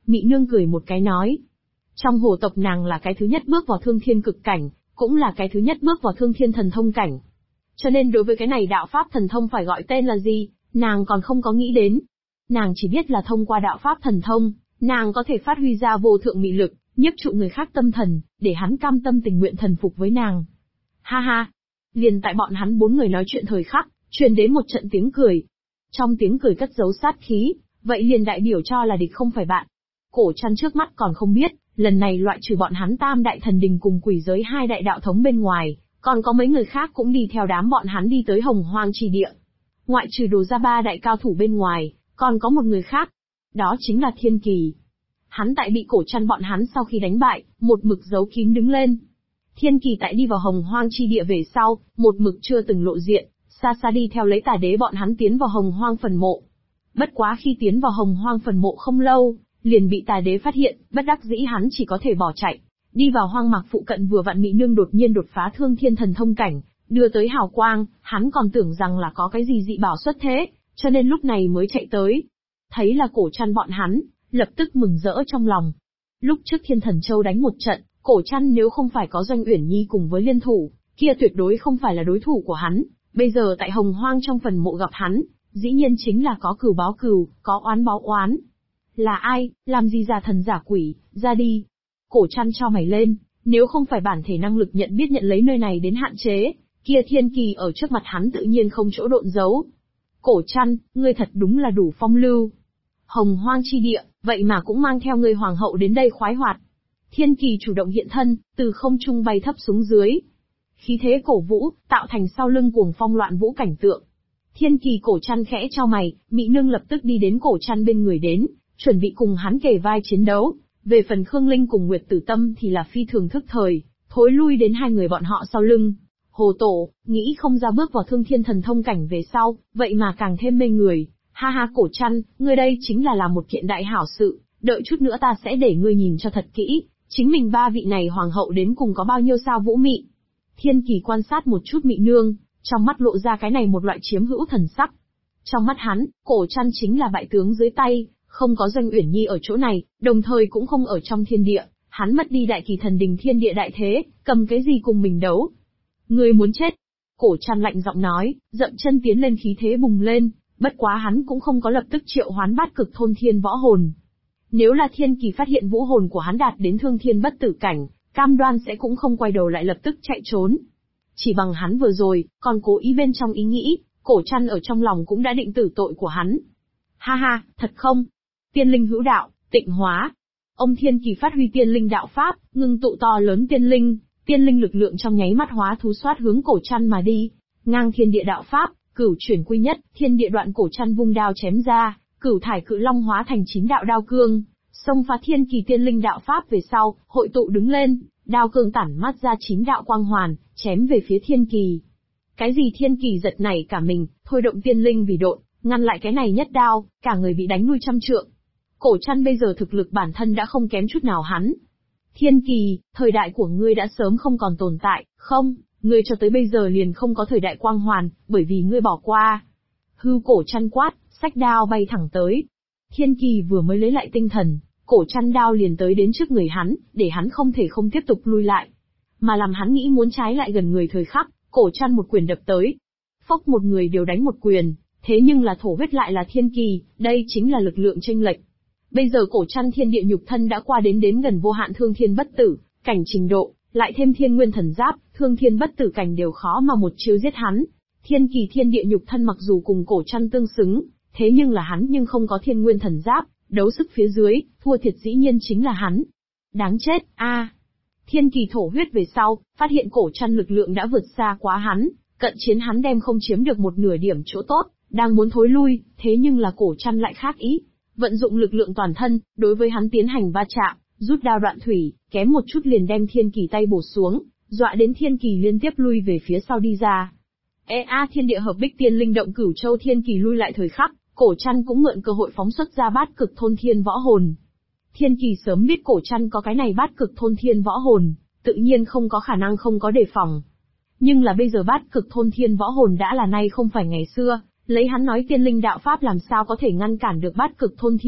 Mị Nương cười một cái nói. Trong hồ tộc nàng là cái thứ nhất bước vào thương thiên cực cảnh, cũng là cái thứ nhất bước vào thương thiên thần thông cảnh. Cho nên đối với cái này đạo pháp thần thông phải gọi tên là gì, nàng còn không có nghĩ đến. Nàng chỉ biết là thông qua đạo pháp thần thông, nàng có thể phát huy ra vô thượng mị lực, nhiếp trụ người khác tâm thần, để hắn cam tâm tình nguyện thần phục với nàng. Ha ha! Liền tại bọn hắn 4 người nói chuyện thời khắc, truyền đến một trận tiếng cười. Trong tiếng cười cất giấu sát khí, vậy liền đại biểu cho là địch không phải bạn. Cổ Trăn trước mắt còn không biết, lần này loại trừ bọn hắn Tam đại thần đình cùng quỷ giới 2 đại đạo thống bên ngoài, còn có mấy người khác cũng đi theo đám bọn hắn đi tới Hồng Hoang chi địa. Ngoại trừ Đồ ra 3 đại cao thủ bên ngoài, còn có một người khác. Đó chính là Thiên Kỳ. Hắn tại bị Cổ Trăn bọn hắn sau khi đánh bại, một mực giấu kín đứng lên. Thiên Kỳ tại đi vào Hồng Hoang chi địa về sau, một mực chưa từng lộ diện, xa xa đi theo lấy Tà Đế bọn hắn tiến vào Hồng Hoang phần mộ. Bất quá khi tiến vào Hồng Hoang phần mộ không lâu, liền bị Tà Đế phát hiện, bất đắc dĩ hắn chỉ có thể bỏ chạy. Đi vào hoang mạc phụ cận vừa vặn Mị Nương đột nhiên đột phá thương thiên thần thông cảnh, đưa tới hào quang, hắn còn tưởng rằng là có cái gì dị bảo xuất thế, cho nên lúc này mới chạy tới. Thấy là Cổ Trăn bọn hắn, lập tức mừng rỡ trong lòng. Lúc trước Thiên Thần Châu đánh một trận, Cổ Trăn nếu không phải có Doanh Uyển Nhi cùng với liên thủ, kia tuyệt đối không phải là đối thủ của hắn. Bây giờ tại Hồng Hoang trong phần mộ gặp hắn, dĩ nhiên chính là có cừu báo cừu, có oán báo oán. Là ai, làm gì giả thần giả quỷ, ra đi. Cổ Trăn cho mày lên, nếu không phải bản thể năng lực nhận biết nhận lấy nơi này đến hạn chế, kia Thiên Kỳ ở trước mặt hắn tự nhiên không chỗ độn giấu. Cổ Trăn, ngươi thật đúng là đủ phong lưu. Hồng Hoang chi địa, vậy mà cũng mang theo người hoàng hậu đến đây khoái hoạt. Thiên Kỳ chủ động hiện thân, từ không trung bay thấp xuống dưới. Khí thế cổ vũ, tạo thành sau lưng cuồng phong loạn vũ cảnh tượng. Thiên Kỳ Cổ Trăn khẽ chau mày, Mị Nương lập tức đi đến Cổ Trăn bên người đến, chuẩn bị cùng hắn kề vai chiến đấu. Về phần Khương Linh cùng Nguyệt Tử Tâm thì là phi thường thức thời, thối lui đến 2 người bọn họ sau lưng. Hồ Tổ, nghĩ không ra bước vào thương thiên thần thông cảnh về sau, vậy mà càng thêm mê người. Ha ha Cổ Trăn, ngươi đây chính là làm một kiện đại hảo sự, đợi chút nữa ta sẽ để ngươi nhìn cho thật kỹ, chính mình 3 vị này hoàng hậu đến cùng có bao nhiêu sao vũ mị. Thiên Kỳ quan sát một chút Mị Nương, trong mắt lộ ra cái này một loại chiếm hữu thần sắc. Trong mắt hắn, Cổ Trăn chính là bại tướng dưới tay, không có Doanh Uyển Nhi ở chỗ này, đồng thời cũng không ở trong thiên địa, hắn mất đi đại kỳ thần đình thiên địa đại thế, cầm cái gì cùng mình đấu. Ngươi muốn chết. Cổ Trăn lạnh giọng nói, dậm chân tiến lên khí thế bùng lên, bất quá hắn cũng không có lập tức triệu hoán bát cực thôn thiên võ hồn. Nếu là Thiên Kỳ phát hiện vũ hồn của hắn đạt đến thương thiên bất tử cảnh, cam đoan sẽ cũng không quay đầu lại lập tức chạy trốn. Chỉ bằng hắn vừa rồi, còn cố ý bên trong ý nghĩ, Cổ Trăn ở trong lòng cũng đã định tử tội của hắn. Ha ha, thật không? Tiên linh hữu đạo, tịnh hóa. Ông Thiên Kỳ phát huy tiên linh đạo pháp, ngưng tụ to lớn tiên linh lực lượng trong nháy mắt hóa thú xoát hướng Cổ Trăn mà đi. Ngang thiên địa đạo pháp, cửu chuyển quy nhất, thiên địa đoạn. Cổ Trăn vung đao chém ra, cửu thải cự long hóa thành 9 đạo đao cương, xông phá Thiên Kỳ tiên linh đạo pháp về sau, hội tụ đứng lên, đao cương tản mát ra 9 đạo quang hoàn, chém về phía Thiên Kỳ. Cái gì? Thiên Kỳ giật nảy cả mình, thôi động tiên linh vì độn, ngăn lại cái này nhất đao, cả người bị đánh lui trăm trượng. Cổ Trăn bây giờ thực lực bản thân đã không kém chút nào hắn. Thiên Kỳ, thời đại của ngươi đã sớm không còn tồn tại, không, ngươi cho tới bây giờ liền không có thời đại quang hoàn, bởi vì ngươi bỏ qua. Hư. Cổ Trăn quát, xách đao bay thẳng tới. Thiên Kỳ vừa mới lấy lại tinh thần, Cổ Trăn đao liền tới đến trước người hắn, để hắn không thể không tiếp tục lui lại. Mà làm hắn nghĩ muốn trái lại gần người thời khắc, Cổ Trăn một quyền đập tới. Phốc, một người đều đánh một quyền, thế nhưng là thổ huyết lại là Thiên Kỳ, đây chính là lực lượng chênh lệch. Bây giờ Cổ Trăn thiên địa nhục thân đã qua đến gần vô hạn thương thiên bất tử cảnh trình độ, lại thêm thiên nguyên thần giáp, thương thiên bất tử cảnh đều khó mà một chiêu giết hắn. Thiên Kỳ thiên địa nhục thân mặc dù cùng Cổ Trăn tương xứng, thế nhưng là hắn nhưng không có thiên nguyên thần giáp, đấu sức phía dưới, thua thiệt dĩ nhiên chính là hắn. Đáng chết, a! Thiên Kỳ thổ huyết về sau, phát hiện Cổ Trăn lực lượng đã vượt xa quá hắn, cận chiến hắn đem không chiếm được một nửa điểm chỗ tốt, đang muốn thối lui, thế nhưng là Cổ Trăn lại khác ý. Vận dụng lực lượng toàn thân, đối với hắn tiến hành va chạm, rút đao đoạn thủy, kém một chút liền đem Thiên Kỳ tay bổ xuống, dọa đến Thiên Kỳ liên tiếp lui về phía sau đi ra. Thiên địa hợp bích tiên linh động cửu châu. Thiên Kỳ lui lại thời khắc, Cổ Trăn cũng mượn cơ hội phóng xuất ra bát cực thôn thiên võ hồn. Thiên Kỳ sớm biết Cổ Trăn có cái này bát cực thôn thiên võ hồn, tự nhiên không có khả năng không có đề phòng. Nhưng là bây giờ bát cực thôn thiên võ hồn đã là nay không phải ngày xưa, lấy hắn nói tiên linh đạo pháp làm sao có thể ngăn cản được bát cực thôn thiên,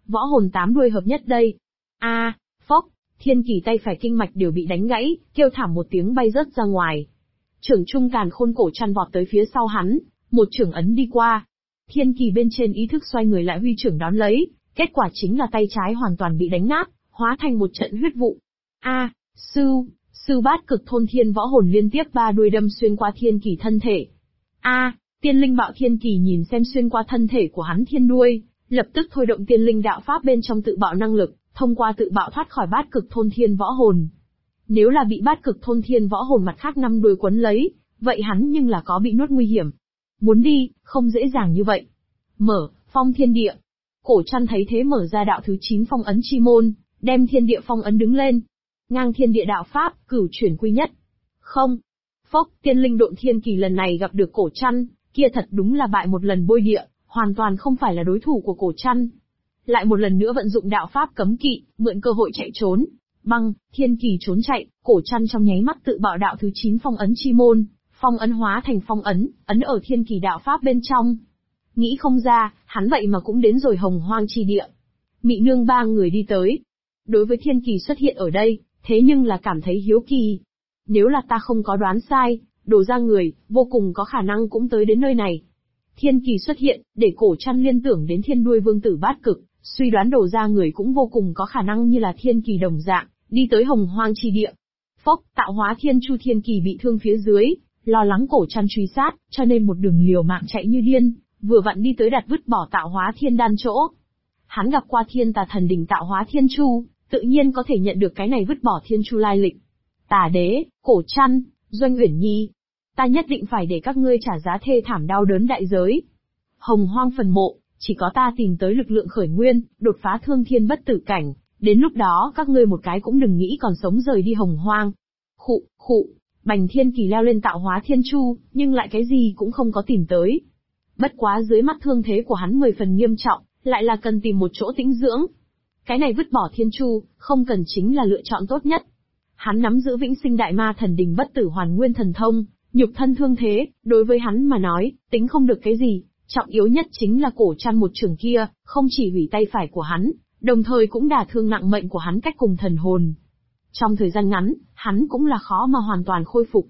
Võ hồn 8 đuôi hợp nhất đây. Phốc, Thiên Kỳ tay phải kinh mạch đều bị đánh gãy, kêu thảm một tiếng bay rớt ra ngoài. Trưởng trung càn khôn cổ chăn vọt tới phía sau hắn, một trưởng ấn đi qua. Thiên Kỳ bên trên ý thức xoay người lại huy trưởng đón lấy, kết quả chính là tay trái hoàn toàn bị đánh nát, hóa thành một trận huyết vụ. Sư bát cực thôn thiên võ hồn liên tiếp 3 đuôi đâm xuyên qua Thiên Kỳ thân thể. Tiên linh bạo Thiên Kỳ nhìn xem xuyên qua thân thể của hắn thiên đuôi, lập tức thôi động tiên linh đạo pháp bên trong tự bạo năng lực, thông qua tự bạo thoát khỏi bát cực thôn thiên võ hồn. Nếu là bị bát cực thôn thiên võ hồn mặt khác 5 đuôi quấn lấy, vậy hắn nhưng là có bị nuốt nguy hiểm. Muốn đi, không dễ dàng như vậy. Mở, phong thiên địa. Cổ chăn thấy thế mở ra đạo thứ 9 phong ấn chi môn, đem thiên địa phong ấn đứng lên. Ngang thiên địa đạo pháp, cửu chuyển quy nhất. Không. Phốc, tiên linh độn Thiên Kỳ lần này gặp được cổ chăn, kia thật đúng là bại một lần bôi địa, hoàn toàn không phải là đối thủ của cổ chăn. Lại một lần nữa vận dụng đạo pháp cấm kỵ, mượn cơ hội chạy trốn. Băng, Thiên Kỳ trốn chạy, cổ chăn trong nháy mắt tự bạo đạo thứ 9 phong ấn chi môn, phong ấn hóa thành phong ấn, ấn ở Thiên Kỳ đạo pháp bên trong. Nghĩ không ra, hắn vậy mà cũng đến rồi hồng hoang chi địa. Mị nương 3 người đi tới. Đối với Thiên Kỳ xuất hiện ở đây, thế nhưng là cảm thấy hiếu kỳ. Nếu là ta không có đoán sai, Đồ ra người, vô cùng có khả năng cũng tới đến nơi này. Thiên Kỳ xuất hiện, để cổ chăn liên tưởng đến thiên đuôi vương tử bát cực, suy đoán Đồ ra người cũng vô cùng có khả năng như là Thiên Kỳ đồng dạng, đi tới hồng hoang chi địa. Phốc, tạo hóa thiên chu Thiên Kỳ bị thương phía dưới, lo lắng cổ chăn truy sát, cho nên một đường liều mạng chạy như điên, vừa vặn đi tới đặt vứt bỏ tạo hóa thiên đan chỗ. Hắn gặp qua thiên tà thần đỉnh tạo hóa thiên chu, tự nhiên có thể nhận được cái này vứt bỏ thiên chu lai lịch. Tà đế, cổ chăn, Doanh Uyển Nhi, ta nhất định phải để các ngươi trả giá thê thảm đau đớn đại giới. Hồng hoang phần mộ, chỉ có ta tìm tới lực lượng khởi nguyên, đột phá thương thiên bất tử cảnh, đến lúc đó các ngươi một cái cũng đừng nghĩ còn sống rời đi hồng hoang. Khụ, Bành Thiên Kỳ leo lên tạo hóa thiên chu, nhưng lại cái gì cũng không có tìm tới. Bất quá dưới mắt thương thế của hắn 10 phần nghiêm trọng, lại là cần tìm một chỗ tĩnh dưỡng. Cái này vứt bỏ thiên chu, không cần chính là lựa chọn tốt nhất. Hắn nắm giữ vĩnh sinh đại ma thần đình bất tử hoàn nguyên thần thông, nhục thân thương thế, đối với hắn mà nói, tính không được cái gì, trọng yếu nhất chính là cổ chăn một trường kia, không chỉ hủy tay phải của hắn, đồng thời cũng đả thương nặng mệnh của hắn cách cùng thần hồn. Trong thời gian ngắn, hắn cũng là khó mà hoàn toàn khôi phục.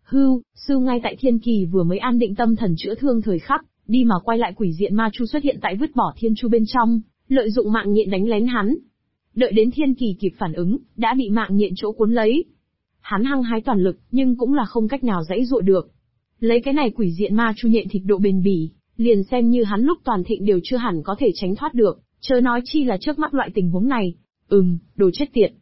Sư ngay tại Thiên Kỳ vừa mới an định tâm thần chữa thương thời khắc, đi mà quay lại quỷ diện ma chu xuất hiện tại vứt bỏ thiên chu bên trong, lợi dụng mạng nhện đánh lén hắn. Đợi đến Thiên Kỳ kịp phản ứng, đã bị mạng nhện chỗ cuốn lấy. Hắn hăng hái toàn lực, nhưng cũng là không cách nào giãy giụa được. Lấy cái này quỷ diện ma chu nhện thịt độ bền bỉ, liền xem như hắn lúc toàn thịnh đều chưa hẳn có thể tránh thoát được, chớ nói chi là trước mắt loại tình huống này. Đồ chết tiệt.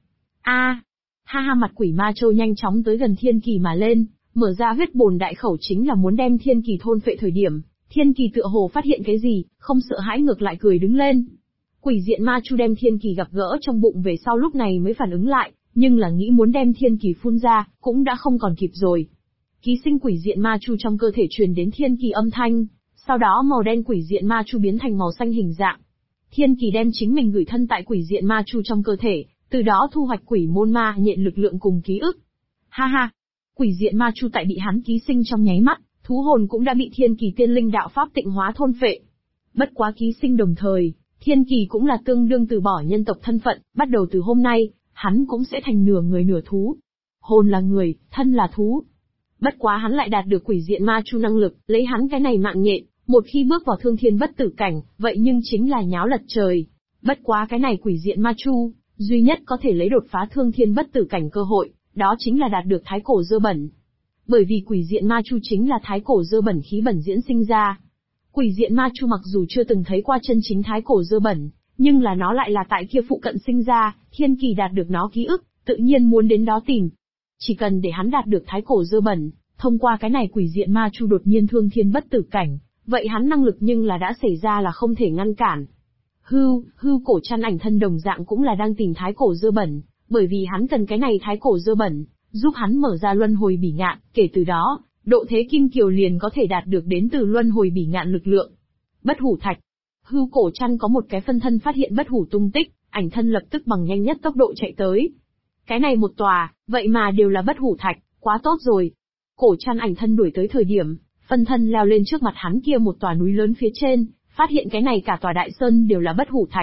Mặt quỷ ma châu nhanh chóng tới gần Thiên Kỳ mà lên, mở ra huyết bồn đại khẩu chính là muốn đem Thiên Kỳ thôn phệ thời điểm. Thiên Kỳ tựa hồ phát hiện cái gì, không sợ hãi ngược lại cười đứng lên. Quỷ diện ma chu đem Thiên Kỳ gặp gỡ trong bụng về sau lúc này mới phản ứng lại, nhưng là nghĩ muốn đem Thiên Kỳ phun ra, cũng đã không còn kịp rồi. Ký sinh quỷ diện ma chu trong cơ thể truyền đến Thiên Kỳ âm thanh, sau đó màu đen quỷ diện ma chu biến thành màu xanh hình dạng. Thiên Kỳ đem chính mình gửi thân tại quỷ diện ma chu trong cơ thể, từ đó thu hoạch quỷ môn ma nhện lực lượng cùng ký ức. Quỷ diện ma chu tại bị hắn ký sinh trong nháy mắt, thú hồn cũng đã bị Thiên Kỳ tiên linh đạo pháp tịnh hóa thôn phệ. Bất quá ký sinh đồng thời, Thiên Kỳ cũng là tương đương từ bỏ nhân tộc thân phận, bắt đầu từ hôm nay, hắn cũng sẽ thành nửa người nửa thú. Hồn là người, thân là thú. Bất quá hắn lại đạt được quỷ diện ma chu năng lực, lấy hắn cái này mạng nhện, một khi bước vào thương thiên bất tử cảnh, vậy nhưng chính là nháo lật trời. Bất quá cái này quỷ diện ma chu, duy nhất có thể lấy đột phá thương thiên bất tử cảnh cơ hội, đó chính là đạt được thái cổ dơ bẩn. Bởi vì quỷ diện ma chu chính là thái cổ dơ bẩn khí bẩn diễn sinh ra. Quỷ diện ma chu mặc dù chưa từng thấy qua chân chính thái cổ dơ bẩn, nhưng là nó lại là tại kia phụ cận sinh ra, Thiên Kỳ đạt được nó ký ức, tự nhiên muốn đến đó tìm. Chỉ cần để hắn đạt được thái cổ dơ bẩn, thông qua cái này quỷ diện ma chu đột nhiên thương thiên bất tử cảnh, vậy hắn năng lực nhưng là đã xảy ra là không thể ngăn cản. Cổ chăn ảnh thân đồng dạng cũng là đang tìm thái cổ dơ bẩn, bởi vì hắn cần cái này thái cổ dơ bẩn, giúp hắn mở ra luân hồi bỉ ngạn, kể từ đó, độ thế kim kiều liền có thể đạt được đến từ luân hồi bỉ ngạn lực lượng. Bất hủ thạch. Cổ chăn có một cái phân thân phát hiện bất hủ tung tích, ảnh thân lập tức bằng nhanh nhất tốc độ chạy tới. Cái này một tòa, vậy mà đều là bất hủ thạch, quá tốt rồi. Cổ chăn ảnh thân đuổi tới thời điểm, phân thân leo lên trước mặt hắn kia một tòa núi lớn phía trên, phát hiện cái này cả tòa đại sơn đều là bất hủ thạch,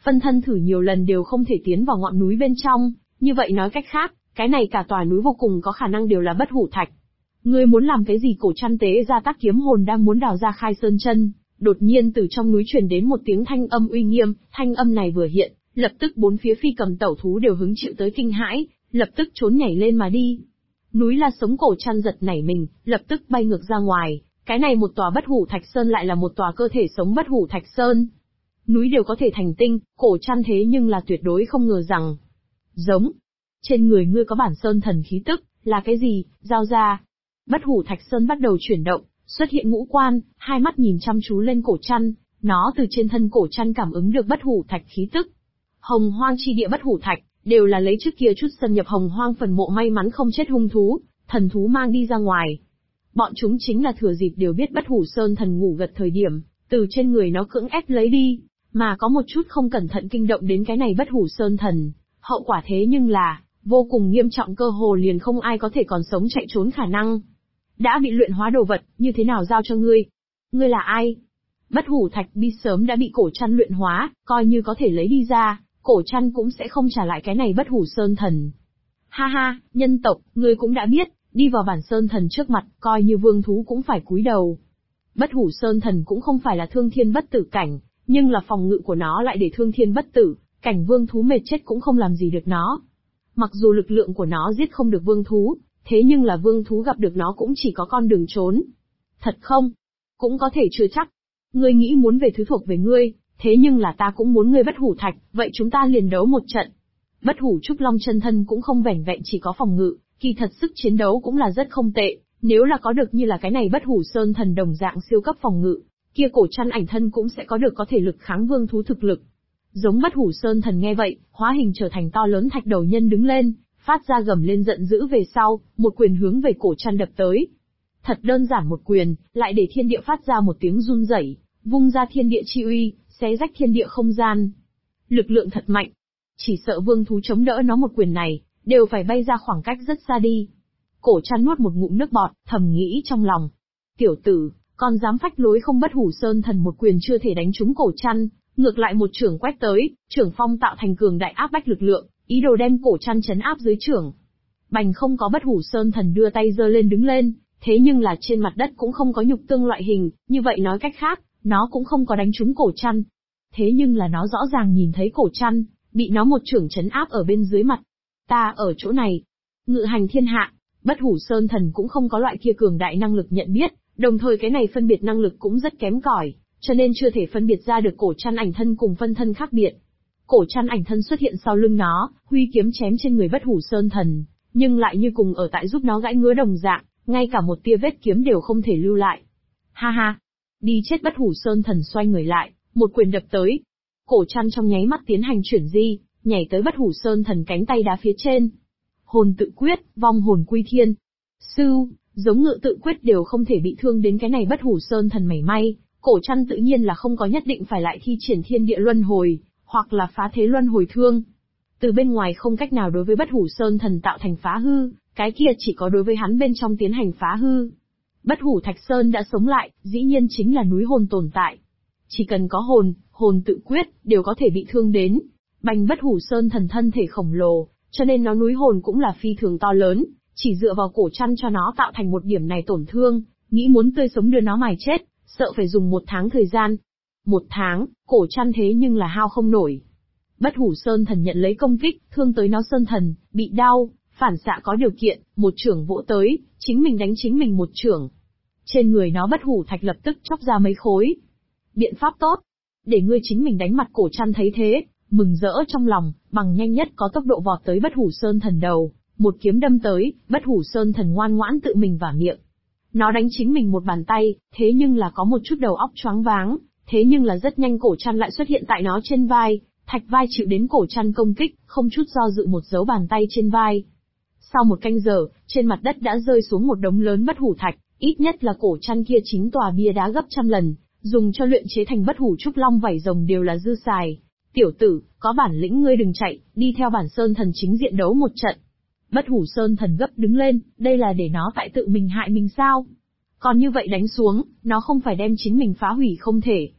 phân thân thử nhiều lần đều không thể tiến vào ngọn núi bên trong, như vậy nói cách khác, cái này cả tòa núi vô cùng có khả năng đều là bất hủ thạch. Ngươi muốn làm cái gì? Cổ Trăn tế ra tác kiếm hồn đang muốn đào ra Khai Sơn chân, đột nhiên từ trong núi truyền đến một tiếng thanh âm uy nghiêm, thanh âm này vừa hiện, lập tức bốn phía phi cầm tẩu thú đều hứng chịu tới kinh hãi, lập tức trốn nhảy lên mà đi. Núi La Sống Cổ Trăn giật nảy mình, lập tức bay ngược ra ngoài, cái này một tòa bất hủ thạch sơn lại là một tòa cơ thể sống bất hủ thạch sơn. Núi đều có thể thành tinh, Cổ Trăn thế nhưng là tuyệt đối không ngờ rằng. Giống. Trên người ngươi có bản sơn thần khí tức, là cái gì? Giao ra. Bất hủ thạch sơn bắt đầu chuyển động, xuất hiện ngũ quan, hai mắt nhìn chăm chú lên Cổ Trăn, nó từ trên thân Cổ Trăn cảm ứng được bất hủ thạch khí tức. Hồng Hoang chi địa bất hủ thạch, đều là lấy trước kia chút xâm nhập Hồng Hoang phần mộ may mắn không chết hung thú, thần thú mang đi ra ngoài. Bọn chúng chính là thừa dịp đều biết bất hủ sơn thần ngủ gật thời điểm, từ trên người nó cưỡng ép lấy đi, mà có một chút không cẩn thận kinh động đến cái này bất hủ sơn thần. Hậu quả thế nhưng là, vô cùng nghiêm trọng, cơ hồ liền không ai có thể còn sống chạy trốn khả năng. Đã bị luyện hóa đồ vật, như thế nào giao cho ngươi? Ngươi là ai? Bất hủ thạch bi sớm đã bị Cổ Trăn luyện hóa, coi như có thể lấy đi ra, Cổ Trăn cũng sẽ không trả lại cái này bất hủ sơn thần. Ha ha, nhân tộc, ngươi cũng đã biết, đi vào bản sơn thần trước mặt, coi như vương thú cũng phải cúi đầu. Bất hủ sơn thần cũng không phải là thương thiên bất tử cảnh, nhưng là phòng ngự của nó lại để thương thiên bất tử, cảnh vương thú mệt chết cũng không làm gì được nó. Mặc dù lực lượng của nó giết không được vương thú, thế nhưng là vương thú gặp được nó cũng chỉ có con đường trốn. Thật không? Cũng có thể chưa chắc. Ngươi nghĩ muốn về thứ thuộc về ngươi, thế nhưng là ta cũng muốn ngươi bất hủ thạch, vậy chúng ta liền đấu một trận. Bất hủ trúc long chân thân cũng không vẻn vẹn chỉ có phòng ngự, kỳ thật sức chiến đấu cũng là rất không tệ, nếu là có được như là cái này bất hủ sơn thần đồng dạng siêu cấp phòng ngự, kia Cổ Trăn ảnh thân cũng sẽ có được có thể lực kháng vương thú thực lực. Giống bất hủ sơn thần nghe vậy, hóa hình trở thành to lớn thạch đầu nhân đứng lên, phát ra gầm lên giận dữ về sau, một quyền hướng về Cổ Trăn đập tới. Thật đơn giản một quyền, lại để thiên địa phát ra một tiếng run rẩy, vung ra thiên địa chi uy, xé rách thiên địa không gian. Lực lượng thật mạnh. Chỉ sợ vương thú chống đỡ nó một quyền này, đều phải bay ra khoảng cách rất xa đi. Cổ Trăn nuốt một ngụm nước bọt, thầm nghĩ trong lòng. Tiểu tử, còn dám phách lối không? Bất hủ sơn thần một quyền chưa thể đánh trúng Cổ Trăn, ngược lại một chưởng quét tới, chưởng phong tạo thành cường đại áp bách lực lượng, ý đồ đem Cổ Trăn chấn áp dưới chưởng. Bành không có bất hủ sơn thần đưa tay giơ lên đứng lên, thế nhưng là trên mặt đất cũng không có nhục tương loại hình, như vậy nói cách khác, nó cũng không có đánh trúng Cổ Trăn. Thế nhưng là nó rõ ràng nhìn thấy Cổ Trăn, bị nó một chưởng chấn áp ở bên dưới mặt. Ta ở chỗ này, ngự hành thiên hạ, bất hủ sơn thần cũng không có loại kia cường đại năng lực nhận biết, đồng thời cái này phân biệt năng lực cũng rất kém cỏi, cho nên chưa thể phân biệt ra được Cổ Trăn ảnh thân cùng phân thân khác biệt. Cổ Trăn ảnh thân xuất hiện sau lưng nó, huy kiếm chém trên người bất hủ sơn thần, nhưng lại như cùng ở tại giúp nó gãi ngứa đồng dạng, ngay cả một tia vết kiếm đều không thể lưu lại. Ha ha, đi chết! Bất hủ sơn thần xoay người lại, một quyền đập tới. Cổ Trăn trong nháy mắt tiến hành chuyển di, nhảy tới bất hủ sơn thần cánh tay đá phía trên. Hồn tự quyết, vong hồn quy thiên. Sưu, giống ngự tự quyết đều không thể bị thương đến cái này bất hủ sơn thần mảy may, Cổ Trăn tự nhiên là không có nhất định phải lại thi triển thiên địa luân hồi, hoặc là phá thế luân hồi thương. Từ bên ngoài không cách nào đối với bất hủ sơn thần tạo thành phá hư, cái kia chỉ có đối với hắn bên trong tiến hành phá hư. Bất hủ thạch sơn đã sống lại, dĩ nhiên chính là núi hồn tồn tại. Chỉ cần có hồn, hồn tự quyết, đều có thể bị thương đến. Bành bất hủ sơn thần thân thể khổng lồ, cho nên nó núi hồn cũng là phi thường to lớn, chỉ dựa vào Cổ Trăn cho nó tạo thành một điểm này tổn thương, nghĩ muốn tươi sống đưa nó mài chết, sợ phải dùng 1 tháng thời gian. 1 tháng, Cổ Trăn thế nhưng là hao không nổi. Bất hủ sơn thần nhận lấy công kích, thương tới nó sơn thần, bị đau, phản xạ có điều kiện, một chưởng vỗ tới, chính mình đánh chính mình một chưởng. Trên người nó bất hủ thạch lập tức chóc ra mấy khối. Biện pháp tốt, để ngươi chính mình đánh mặt. Cổ Trăn thấy thế, mừng rỡ trong lòng, bằng nhanh nhất có tốc độ vọt tới bất hủ sơn thần đầu, một kiếm đâm tới, bất hủ sơn thần ngoan ngoãn tự mình vả miệng. Nó đánh chính mình một bàn tay, thế nhưng là có một chút đầu óc choáng váng, thế nhưng là rất nhanh Cổ Trăn lại xuất hiện tại nó trên vai, thạch vai chịu đến Cổ Trăn công kích, không chút do dự một dấu bàn tay trên vai. Sau 1 canh giờ, trên mặt đất đã rơi xuống một đống lớn bất hủ thạch, ít nhất là Cổ Trăn kia chính tòa bia đá gấp trăm lần, dùng cho luyện chế thành bất hủ trúc long vảy rồng đều là dư xài. Tiểu tử, có bản lĩnh ngươi đừng chạy, đi theo bản sơn thần chính diện đấu một trận. Bất hủ sơn thần gấp đứng lên, đây là để nó tại tự mình hại mình sao? Còn như vậy đánh xuống, nó không phải đem chính mình phá hủy không thể.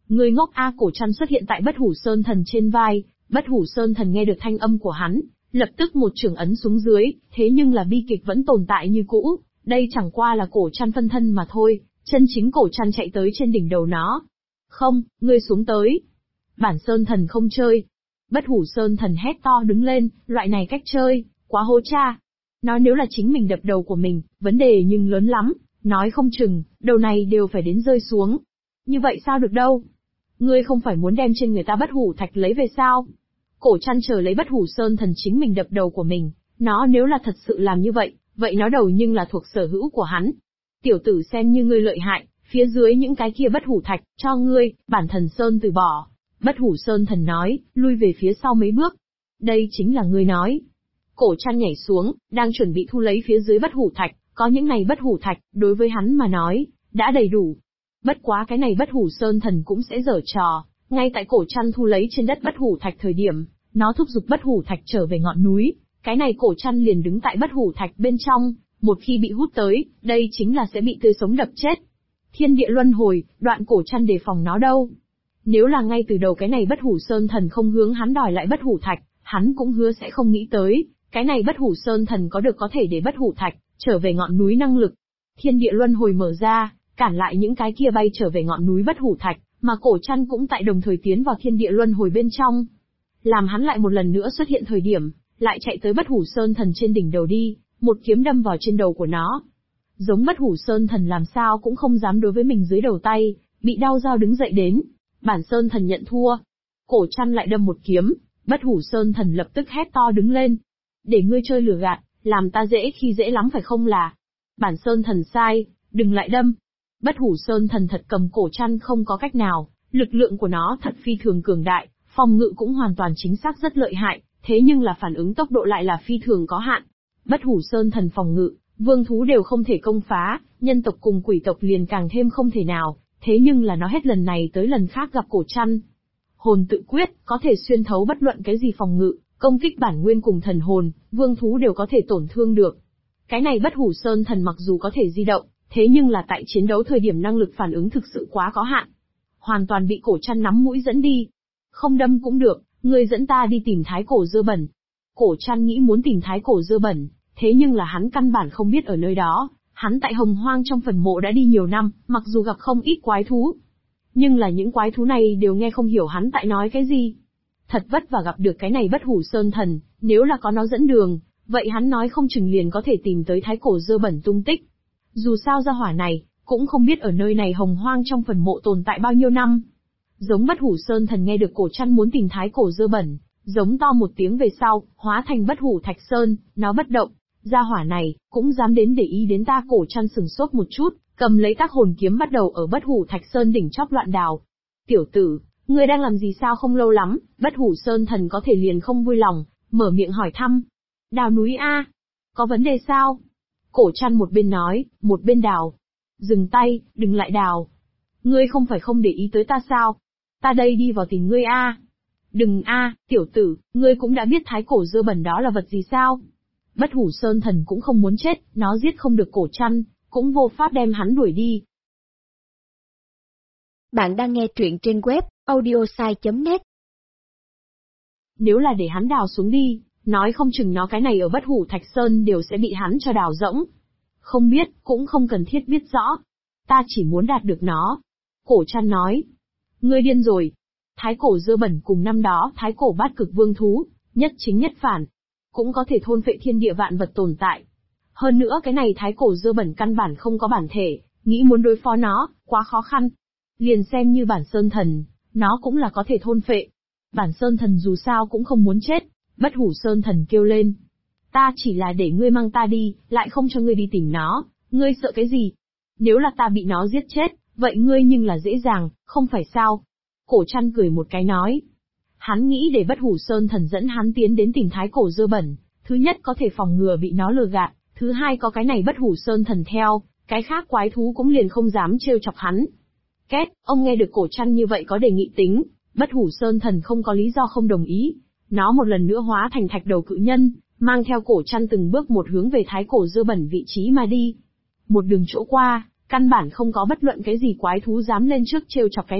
Ngươi ngốc a, cổ trăn xuất hiện tại Bất Hủ Sơn Thần trên vai, Bất Hủ Sơn Thần nghe được thanh âm của hắn, lập tức một chưởng ấn xuống dưới, thế nhưng là bi kịch vẫn tồn tại như cũ, đây chẳng qua là cổ trăn phân thân mà thôi, chân chính cổ trăn chạy tới trên đỉnh đầu nó. Không, ngươi xuống tới. Bản Sơn Thần không chơi. Bất Hủ Sơn Thần hét to đứng lên, loại này cách chơi, quá hố cha. Nói nếu là chính mình đập đầu của mình, vấn đề nhưng lớn lắm, nói không chừng, đầu này đều phải đến rơi xuống. Như vậy sao được đâu? Ngươi không phải muốn đem trên người ta Bất Hủ Thạch lấy về sao? Cổ trăn chờ lấy Bất Hủ Sơn Thần chính mình đập đầu của mình, nó nếu là thật sự làm như vậy, vậy nó đầu nhưng là thuộc sở hữu của hắn. Tiểu tử xem như ngươi lợi hại, phía dưới những cái kia Bất Hủ Thạch, cho ngươi, bản Thần Sơn từ bỏ. Bất Hủ Sơn Thần nói, lui về phía sau mấy bước. Đây chính là ngươi nói. Cổ trăn nhảy xuống, đang chuẩn bị thu lấy phía dưới Bất Hủ Thạch, có những này Bất Hủ Thạch, đối với hắn mà nói, đã đầy đủ. Bất quá cái này Bất Hủ Sơn Thần cũng sẽ giở trò, ngay tại cổ trăn thu lấy trên đất Bất Hủ Thạch thời điểm, nó thúc giục Bất Hủ Thạch trở về ngọn núi, cái này cổ trăn liền đứng tại Bất Hủ Thạch bên trong, một khi bị hút tới, đây chính là sẽ bị tươi sống đập chết. Thiên địa luân hồi, đoạn cổ trăn đề phòng nó đâu. Nếu là ngay từ đầu cái này Bất Hủ Sơn Thần không hướng hắn đòi lại Bất Hủ Thạch, hắn cũng hứa sẽ không nghĩ tới, cái này Bất Hủ Sơn Thần có thể để Bất Hủ Thạch trở về ngọn núi năng lực. Thiên địa luân hồi mở ra, cản lại những cái kia bay trở về ngọn núi Bất Hủ Thạch, mà cổ trăn cũng tại đồng thời tiến vào thiên địa luân hồi bên trong. Làm hắn lại một lần nữa xuất hiện thời điểm, lại chạy tới Bất Hủ Sơn Thần trên đỉnh đầu đi, một kiếm đâm vào trên đầu của nó. Giống Bất Hủ Sơn Thần làm sao cũng không dám đối với mình dưới đầu tay, bị đau dao đứng dậy đến. Bản Sơn Thần nhận thua. Cổ trăn lại đâm một kiếm, Bất Hủ Sơn Thần lập tức hét to đứng lên. Để ngươi chơi lừa gạt, làm ta dễ khi dễ lắm phải không là? Bản Sơn Thần sai, đừng lại đâm. Bất Hủ Sơn Thần thật cầm cổ trăn không có cách nào, lực lượng của nó thật phi thường cường đại, phòng ngự cũng hoàn toàn chính xác rất lợi hại, thế nhưng là phản ứng tốc độ lại là phi thường có hạn. Bất Hủ Sơn Thần phòng ngự, vương thú đều không thể công phá, nhân tộc cùng quỷ tộc liền càng thêm không thể nào, thế nhưng là nó hết lần này tới lần khác gặp cổ trăn. Hồn tự quyết, có thể xuyên thấu bất luận cái gì phòng ngự, công kích bản nguyên cùng thần hồn, vương thú đều có thể tổn thương được. Cái này Bất Hủ Sơn Thần mặc dù có thể di động, thế nhưng là tại chiến đấu thời điểm năng lực phản ứng thực sự quá có hạn. Hoàn toàn bị cổ trăn nắm mũi dẫn đi. Không đâm cũng được, ngươi dẫn ta đi tìm thái cổ dơ bẩn. Cổ trăn nghĩ muốn tìm thái cổ dơ bẩn, thế nhưng là hắn căn bản không biết ở nơi đó, hắn tại hồng hoang trong phần mộ đã đi nhiều năm, mặc dù gặp không ít quái thú. Nhưng là những quái thú này đều nghe không hiểu hắn tại nói cái gì. Thật vất vả gặp được cái này Bất Hủ Sơn Thần, nếu là có nó dẫn đường, vậy hắn nói không chừng liền có thể tìm tới thái cổ dơ bẩn tung tích. Dù sao gia hỏa này, cũng không biết ở nơi này hồng hoang trong phần mộ tồn tại bao nhiêu năm. Giống Bất Hủ Sơn Thần nghe được cổ trăn muốn tìm thái cổ dơ bẩn, giống to một tiếng về sau, hóa thành Bất Hủ Thạch Sơn, nó bất động. Gia hỏa này, cũng dám đến để ý đến ta. Cổ trăn sừng sốt một chút, cầm lấy tác hồn kiếm bắt đầu ở Bất Hủ Thạch Sơn đỉnh chóp loạn đào. Tiểu tử, ngươi đang làm gì sao? Không lâu lắm, Bất Hủ Sơn Thần có thể liền không vui lòng, mở miệng hỏi thăm. Đào núi a? Có vấn đề sao? Cổ trăn một bên nói, một bên đào. Dừng tay, đừng lại đào. Ngươi không phải không để ý tới ta sao? Ta đây đi vào tìm ngươi a. Đừng a, tiểu tử, ngươi cũng đã biết thái cổ dơ bẩn đó là vật gì sao? Bất Hủ Sơn Thần cũng không muốn chết, nó giết không được cổ trăn, cũng vô pháp đem hắn đuổi đi. Bạn đang nghe truyện trên web audiosai.net. Nếu là để hắn đào xuống đi, nói không chừng nó cái này ở Bất Hủ Thạch Sơn đều sẽ bị hắn cho đào rỗng. Không biết, cũng không cần thiết biết rõ. Ta chỉ muốn đạt được nó. Cổ trăn nói. Ngươi điên rồi. Thái cổ dơ bẩn cùng năm đó thái cổ bát cực vương thú, nhất chính nhất phản. Cũng có thể thôn phệ thiên địa vạn vật tồn tại. Hơn nữa cái này thái cổ dơ bẩn căn bản không có bản thể, nghĩ muốn đối phó nó, quá khó khăn. Liền xem như bản Sơn Thần, nó cũng là có thể thôn phệ. Bản Sơn Thần dù sao cũng không muốn chết. Bất Hủ Sơn Thần kêu lên. Ta chỉ là để ngươi mang ta đi, lại không cho ngươi đi tìm nó, ngươi sợ cái gì? Nếu là ta bị nó giết chết, vậy ngươi nhưng là dễ dàng, không phải sao? Cổ trăn cười một cái nói. Hắn nghĩ để Bất Hủ Sơn Thần dẫn hắn tiến đến tìm thái cổ dơ bẩn, thứ nhất có thể phòng ngừa bị nó lừa gạt, thứ hai có cái này Bất Hủ Sơn Thần theo, cái khác quái thú cũng liền không dám trêu chọc hắn. Két, ông nghe được cổ trăn như vậy có đề nghị tính, Bất Hủ Sơn Thần không có lý do không đồng ý. Nó một lần nữa hóa thành thạch đầu cự nhân, mang theo cổ trăn từng bước một hướng về thái cổ dơ bẩn vị trí mà đi. Một đường chỗ qua, căn bản không có bất luận cái gì quái thú dám lên trước trêu chọc cái này,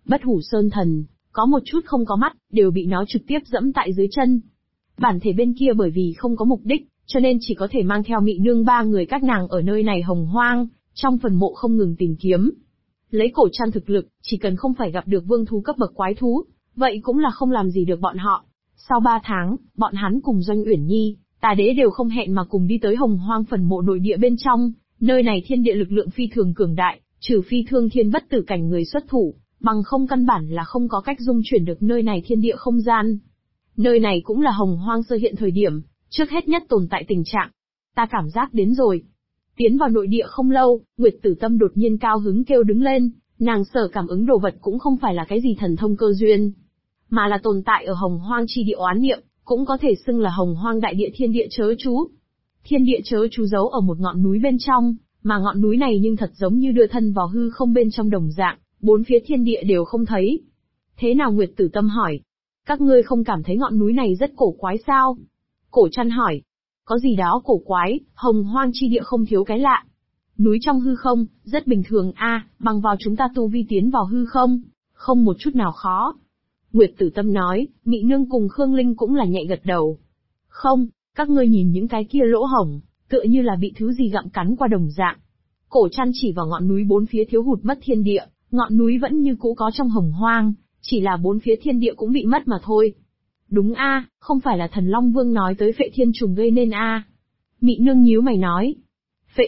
Bất Hủ Sơn Thần, có một chút không có mắt, đều bị nó trực tiếp dẫm tại dưới chân. Bản thể bên kia bởi vì không có mục đích, cho nên chỉ có thể mang theo Mị Nương ba người các nàng ở nơi này hồng hoang, trong phần mộ không ngừng tìm kiếm. Lấy Cổ Trăn thực lực, chỉ cần không phải gặp được vương thú cấp bậc quái thú, vậy cũng là không làm gì được bọn họ. Sau 3 tháng, bọn hắn cùng Doanh Uyển Nhi, Tà Đế đều không hẹn mà cùng đi tới hồng hoang phần mộ nội địa bên trong, nơi này thiên địa lực lượng phi thường cường đại, trừ phi thương thiên bất tử cảnh người xuất thủ, bằng không căn bản là không có cách dung chuyển được nơi này thiên địa không gian. Nơi này cũng là hồng hoang sơ hiện thời điểm, trước hết nhất tồn tại tình trạng. Ta cảm giác đến rồi. Tiến vào nội địa không lâu, Nguyệt Tử Tâm đột nhiên cao hứng kêu đứng lên, nàng sở cảm ứng đồ vật cũng không phải là cái gì thần thông cơ duyên, mà là tồn tại ở hồng hoang chi địa oán niệm, cũng có thể xưng là hồng hoang đại địa thiên địa chớ chú. Thiên địa chớ chú giấu ở một ngọn núi bên trong, mà ngọn núi này nhưng thật giống như đưa thân vào hư không bên trong đồng dạng, bốn phía thiên địa đều không thấy. Thế nào Nguyệt Tử Tâm hỏi? Các ngươi không cảm thấy ngọn núi này rất cổ quái sao? Cổ Trăn hỏi. Có gì đó cổ quái, hồng hoang chi địa không thiếu cái lạ. Núi trong hư không, rất bình thường bằng vào chúng ta tu vi tiến vào hư không, không một chút nào khó. Nguyệt Tử Tâm nói, Mị Nương cùng Khương Linh cũng là nhẹ gật đầu. Không, các ngươi nhìn những cái kia lỗ hổng, tựa như là bị thứ gì gặm cắn qua đồng dạng. Cổ Trăn chỉ vào ngọn núi bốn phía thiếu hụt mất thiên địa, ngọn núi vẫn như cũ có trong hồng hoang, chỉ là bốn phía thiên địa cũng bị mất mà thôi. Đúng không phải là Thần Long Vương nói tới Phệ Thiên Trùng gây nên Mị Nương nhíu mày nói,